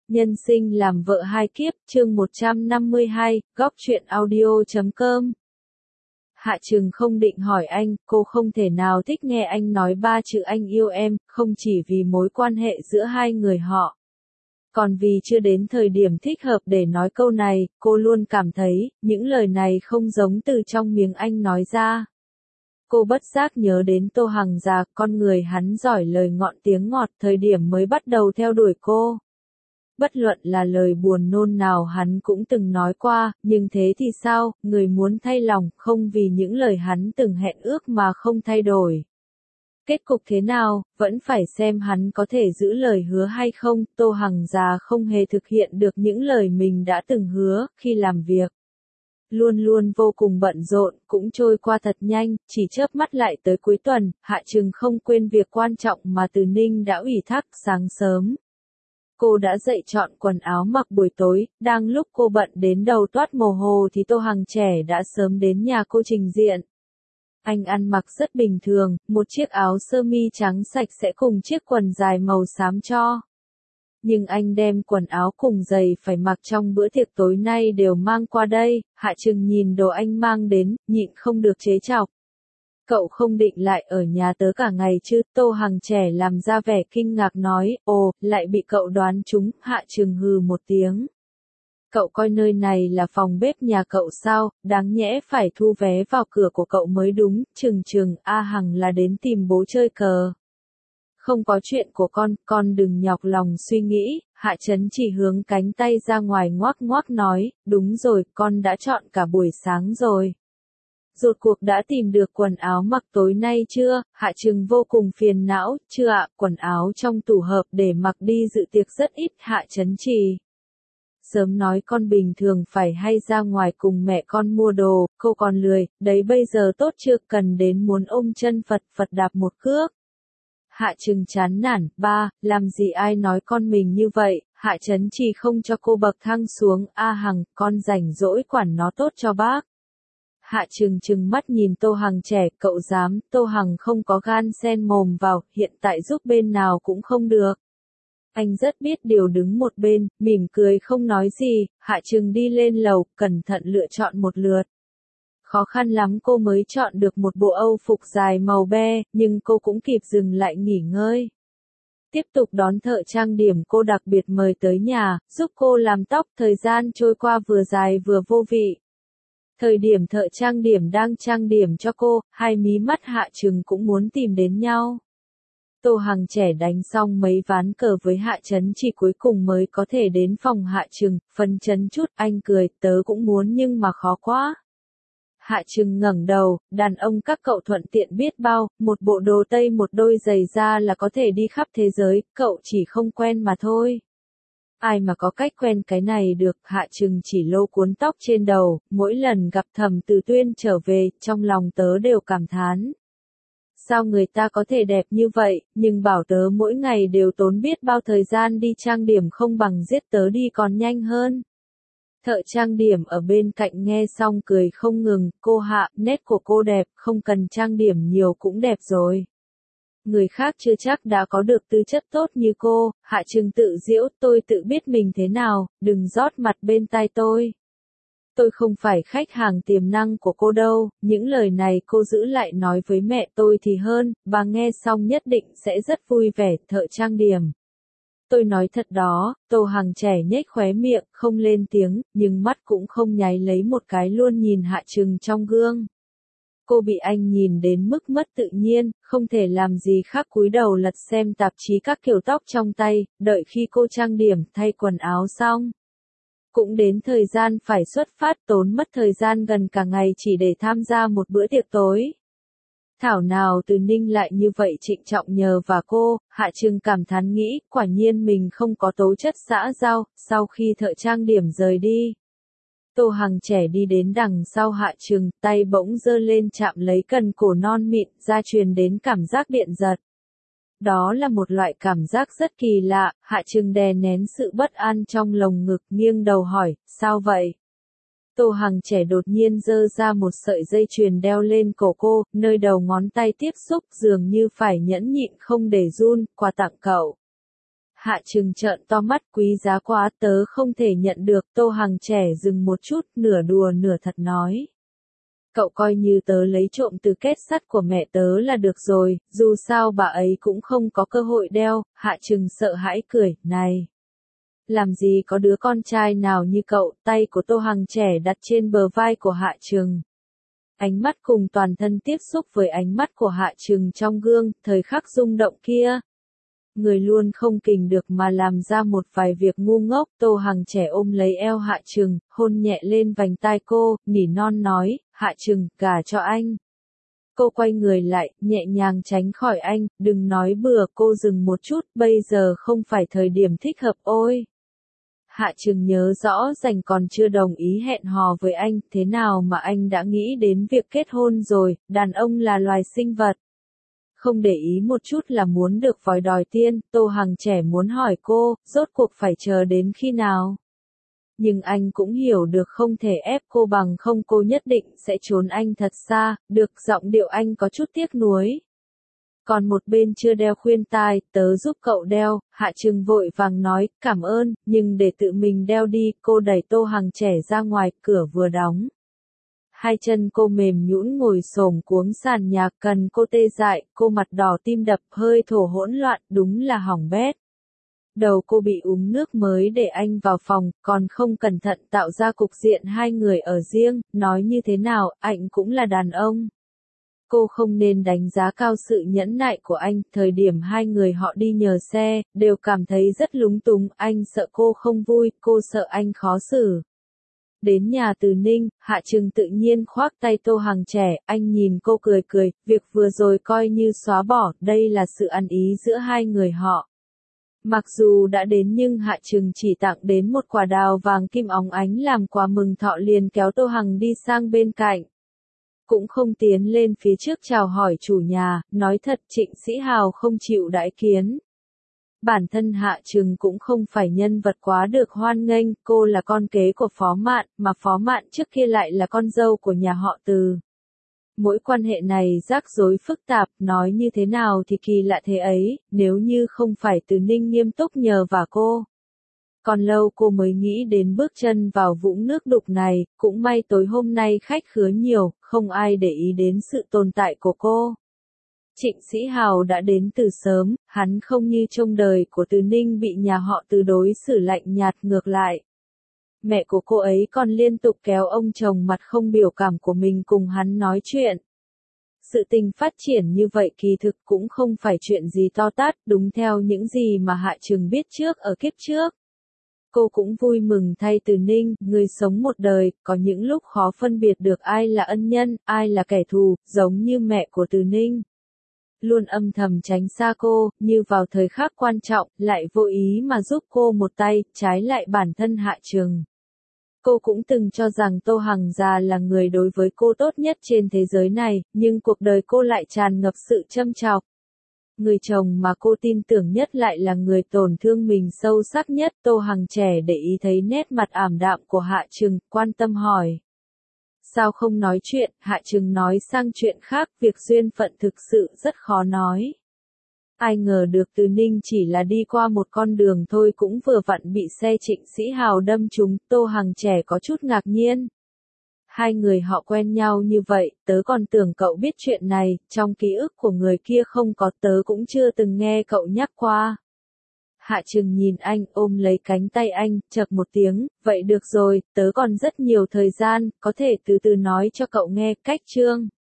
Nhân sinh làm vợ hai kiếp, chương 152, góc truyện audio.com. Hạ Trừng không định hỏi anh, cô không thể nào thích nghe anh nói ba chữ anh yêu em, không chỉ vì mối quan hệ giữa hai người họ. Còn vì chưa đến thời điểm thích hợp để nói câu này, cô luôn cảm thấy, những lời này không giống từ trong miệng anh nói ra. Cô bất giác nhớ đến Tô Hằng già, con người hắn giỏi lời ngọt tiếng ngọt thời điểm mới bắt đầu theo đuổi cô. Bất luận là lời buồn nôn nào hắn cũng từng nói qua, nhưng thế thì sao, người muốn thay lòng không vì những lời hắn từng hẹn ước mà không thay đổi. Kết cục thế nào, vẫn phải xem hắn có thể giữ lời hứa hay không, Tô Hằng già không hề thực hiện được những lời mình đã từng hứa, khi làm việc. Luôn luôn vô cùng bận rộn, cũng trôi qua thật nhanh, chỉ chớp mắt lại tới cuối tuần, Hạ Trừng không quên việc quan trọng mà Từ Ninh đã ủy thác sáng sớm. Cô đã dậy chọn quần áo mặc buổi tối, đang lúc cô bận đến đầu toát mồ hôi thì Tô Hằng trẻ đã sớm đến nhà cô trình diện. Anh ăn mặc rất bình thường, một chiếc áo sơ mi trắng sạch sẽ cùng chiếc quần dài màu xám cho. Nhưng anh đem quần áo cùng giày phải mặc trong bữa tiệc tối nay đều mang qua đây, Hạ Trừng nhìn đồ anh mang đến, nhịn không được chế chọc. Cậu không định lại ở nhà tớ cả ngày chứ, Tô Hằng trẻ làm ra vẻ kinh ngạc nói, ồ, lại bị cậu đoán trúng, Hạ Trừng hừ một tiếng. Cậu coi nơi này là phòng bếp nhà cậu sao, đáng nhẽ phải thu vé vào cửa của cậu mới đúng, Trừng, A Hằng là đến tìm bố chơi cờ. Không có chuyện của con đừng nhọc lòng suy nghĩ, Hạ Trấn chỉ hướng cánh tay ra ngoài ngoác ngoác nói, đúng rồi, con đã chọn cả buổi sáng rồi. Rốt cuộc đã tìm được quần áo mặc tối nay chưa, Hạ Trừng vô cùng phiền não, chưa ạ, quần áo trong tủ hợp để mặc đi dự tiệc rất ít, Hạ Trấn Trì. Sớm nói con bình thường phải hay ra ngoài cùng mẹ con mua đồ, cô còn lười, đấy bây giờ tốt chưa cần đến muốn ôm chân Phật đạp một cước. Hạ Trừng chán nản, ba, làm gì ai nói con mình như vậy, Hạ Trấn Trì không cho cô bậc thang xuống, A Hằng, con rảnh rỗi quản nó tốt cho bác. Hạ Trừng trừng mắt nhìn Tô Hằng trẻ, cậu dám, Tô Hằng không có gan xen mồm vào, hiện tại giúp bên nào cũng không được. Anh rất biết điều đứng một bên, mỉm cười không nói gì, Hạ Trừng đi lên lầu, cẩn thận lựa chọn một lượt. Khó khăn lắm cô mới chọn được một bộ âu phục dài màu be, nhưng cô cũng kịp dừng lại nghỉ ngơi. Tiếp tục đón thợ trang điểm cô đặc biệt mời tới nhà, giúp cô làm tóc, thời gian trôi qua vừa dài vừa vô vị. Thời điểm thợ trang điểm đang trang điểm cho cô, hai mí mắt Hạ Trừng cũng muốn tìm đến nhau. Tô Hằng trẻ đánh xong mấy ván cờ với Hạ Trấn chỉ cuối cùng mới có thể đến phòng Hạ Trừng, phân chấn chút, anh cười, tớ cũng muốn nhưng mà khó quá. Hạ Trừng ngẩng đầu, đàn ông các cậu thuận tiện biết bao, một bộ đồ tây một đôi giày da là có thể đi khắp thế giới, cậu chỉ không quen mà thôi. Ai mà có cách quen cái này được, Hạ Trừng chỉ lô cuốn tóc trên đầu, mỗi lần gặp Thẩm Từ Tuyên trở về, trong lòng tớ đều cảm thán. Sao người ta có thể đẹp như vậy, nhưng bảo tớ mỗi ngày đều tốn biết bao thời gian đi trang điểm không bằng giết tớ đi còn nhanh hơn. Thợ trang điểm ở bên cạnh nghe xong cười không ngừng, cô Hạ, nét của cô đẹp, không cần trang điểm nhiều cũng đẹp rồi. Người khác chưa chắc đã có được tư chất tốt như cô, Hạ Trừng tự giễu, tôi tự biết mình thế nào, đừng rót mặt bên tai tôi. Tôi không phải khách hàng tiềm năng của cô đâu, những lời này cô giữ lại nói với mẹ tôi thì hơn, bà nghe xong nhất định sẽ rất vui vẻ, thợ trang điểm. Tôi nói thật đó, Tô Hằng trẻ nhếch khóe miệng, không lên tiếng, nhưng mắt cũng không nháy lấy một cái luôn nhìn Hạ Trừng trong gương. Cô bị anh nhìn đến mức mất tự nhiên, không thể làm gì khác cúi đầu lật xem tạp chí các kiểu tóc trong tay, đợi khi cô trang điểm, thay quần áo xong. Cũng đến thời gian phải xuất phát, tốn mất thời gian gần cả ngày chỉ để tham gia một bữa tiệc tối. Thảo nào Từ Ninh lại như vậy trịnh trọng nhờ và cô, Hạ Trừng cảm thán nghĩ, quả nhiên mình không có tố chất xã giao, sau khi thợ trang điểm rời đi. Tô Hằng trẻ đi đến đằng sau Hạ Trừng, tay bỗng giơ lên chạm lấy cần cổ non mịn, ra truyền đến cảm giác điện giật. Đó là một loại cảm giác rất kỳ lạ, Hạ Trừng đè nén sự bất an trong lồng ngực, nghiêng đầu hỏi, sao vậy? Tô Hằng trẻ đột nhiên giơ ra một sợi dây chuyền đeo lên cổ cô, nơi đầu ngón tay tiếp xúc dường như phải nhẫn nhịn không để run, quà tặng cậu. Hạ Trừng trợn to mắt, quý giá quá, tớ không thể nhận được. Tô Hằng trẻ dừng một chút, nửa đùa nửa thật nói. Cậu coi như tớ lấy trộm từ kết sắt của mẹ tớ là được rồi, dù sao bà ấy cũng không có cơ hội đeo. Hạ Trừng sợ hãi cười, này. Làm gì có đứa con trai nào như cậu. Tay của Tô Hằng trẻ đặt trên bờ vai của Hạ Trừng. Ánh mắt cùng toàn thân tiếp xúc với ánh mắt của Hạ Trừng trong gương, thời khắc rung động kia. Người luôn không kìm được mà làm ra một vài việc ngu ngốc. Tô Hằng trẻ ôm lấy eo Hạ Trừng, hôn nhẹ lên vành tai cô, nỉ non nói, Hạ Trừng, gả cho anh. Cô quay người lại, nhẹ nhàng tránh khỏi anh, đừng nói bừa. Cô dừng một chút, bây giờ không phải thời điểm thích hợp. Ôi! Hạ Trừng nhớ rõ rành còn chưa đồng ý hẹn hò với anh, thế nào mà anh đã nghĩ đến việc kết hôn rồi. Đàn ông là loài sinh vật. Không để ý một chút là muốn được vòi đòi tiên. Tô Hằng trẻ muốn hỏi cô, rốt cuộc phải chờ đến khi nào? Nhưng anh cũng hiểu được không thể ép cô, bằng không cô nhất định sẽ trốn anh thật xa. Được, giọng điệu anh có chút tiếc nuối. Còn một bên chưa đeo khuyên tai, tớ giúp cậu đeo. Hạ Trừng vội vàng nói, cảm ơn, nhưng để tự mình đeo đi. Cô đẩy Tô Hằng trẻ ra ngoài, cửa vừa đóng. Hai chân cô mềm nhũn ngồi xổm cuống sàn nhà, cần cô tê dại, cô mặt đỏ tim đập, hơi thở hỗn loạn, đúng là hỏng bét. Đầu cô bị uống nước mới để anh vào phòng, còn không cẩn thận tạo ra cục diện hai người ở riêng. Nói như thế nào, anh cũng là đàn ông. Cô không nên đánh giá cao sự nhẫn nại của anh. Thời điểm hai người họ đi nhờ xe, đều cảm thấy rất lúng túng. Anh sợ cô không vui, cô sợ anh khó xử. Đến nhà Từ Ninh, Hạ Trừng tự nhiên khoác tay Tô Hằng trẻ, anh nhìn cô cười cười, việc vừa rồi coi như xóa bỏ, đây là sự ăn ý giữa hai người họ. Mặc dù đã đến nhưng Hạ Trừng chỉ tặng đến một quả đào vàng kim óng ánh làm quà mừng thọ, liền kéo Tô Hằng đi sang bên cạnh. Cũng không tiến lên phía trước chào hỏi chủ nhà, nói thật Trịnh Sĩ Hào không chịu đãi kiến. Bản thân Hạ Trừng cũng không phải nhân vật quá được hoan nghênh, cô là con kế của Phó Mạn, mà Phó Mạn trước kia lại là con dâu của nhà họ Từ. Mỗi quan hệ này rắc rối phức tạp, nói như thế nào thì kỳ lạ thế ấy, nếu như không phải Từ Ninh nghiêm túc nhờ vả cô. Còn lâu cô mới nghĩ đến bước chân vào vũng nước đục này, cũng may tối hôm nay khách khứa nhiều, không ai để ý đến sự tồn tại của cô. Trịnh Sĩ Hào đã đến từ sớm, hắn không như trong đời của Từ Ninh bị nhà họ Từ đối xử lạnh nhạt, ngược lại. Mẹ của cô ấy còn liên tục kéo ông chồng mặt không biểu cảm của mình cùng hắn nói chuyện. Sự tình phát triển như vậy kỳ thực cũng không phải chuyện gì to tát, đúng theo những gì mà Hạ Trừng biết trước ở kiếp trước. Cô cũng vui mừng thay Từ Ninh, người sống một đời, có những lúc khó phân biệt được ai là ân nhân, ai là kẻ thù, giống như mẹ của Từ Ninh. Luôn âm thầm tránh xa cô, như vào thời khắc quan trọng, lại vô ý mà giúp cô một tay, trái lại bản thân Hạ Trừng. Cô cũng từng cho rằng Tô Hằng già là người đối với cô tốt nhất trên thế giới này, nhưng cuộc đời cô lại tràn ngập sự châm chọc. Người chồng mà cô tin tưởng nhất lại là người tổn thương mình sâu sắc nhất. Tô Hằng trẻ để ý thấy nét mặt ảm đạm của Hạ Trừng, quan tâm hỏi. Sao không nói chuyện? Hạ Trừng nói sang chuyện khác, việc duyên phận thực sự rất khó nói. Ai ngờ được Từ Ninh chỉ là đi qua một con đường thôi cũng vừa vặn bị xe Trịnh Sĩ Hào đâm trúng. Tô Hằng trẻ có chút ngạc nhiên. Hai người họ quen nhau như vậy, tớ còn tưởng cậu biết chuyện này, trong ký ức của người kia không có, tớ cũng chưa từng nghe cậu nhắc qua. Hạ Trừng nhìn anh, ôm lấy cánh tay anh, chậc một tiếng, vậy được rồi, tớ còn rất nhiều thời gian, có thể từ từ nói cho cậu nghe. Cách chương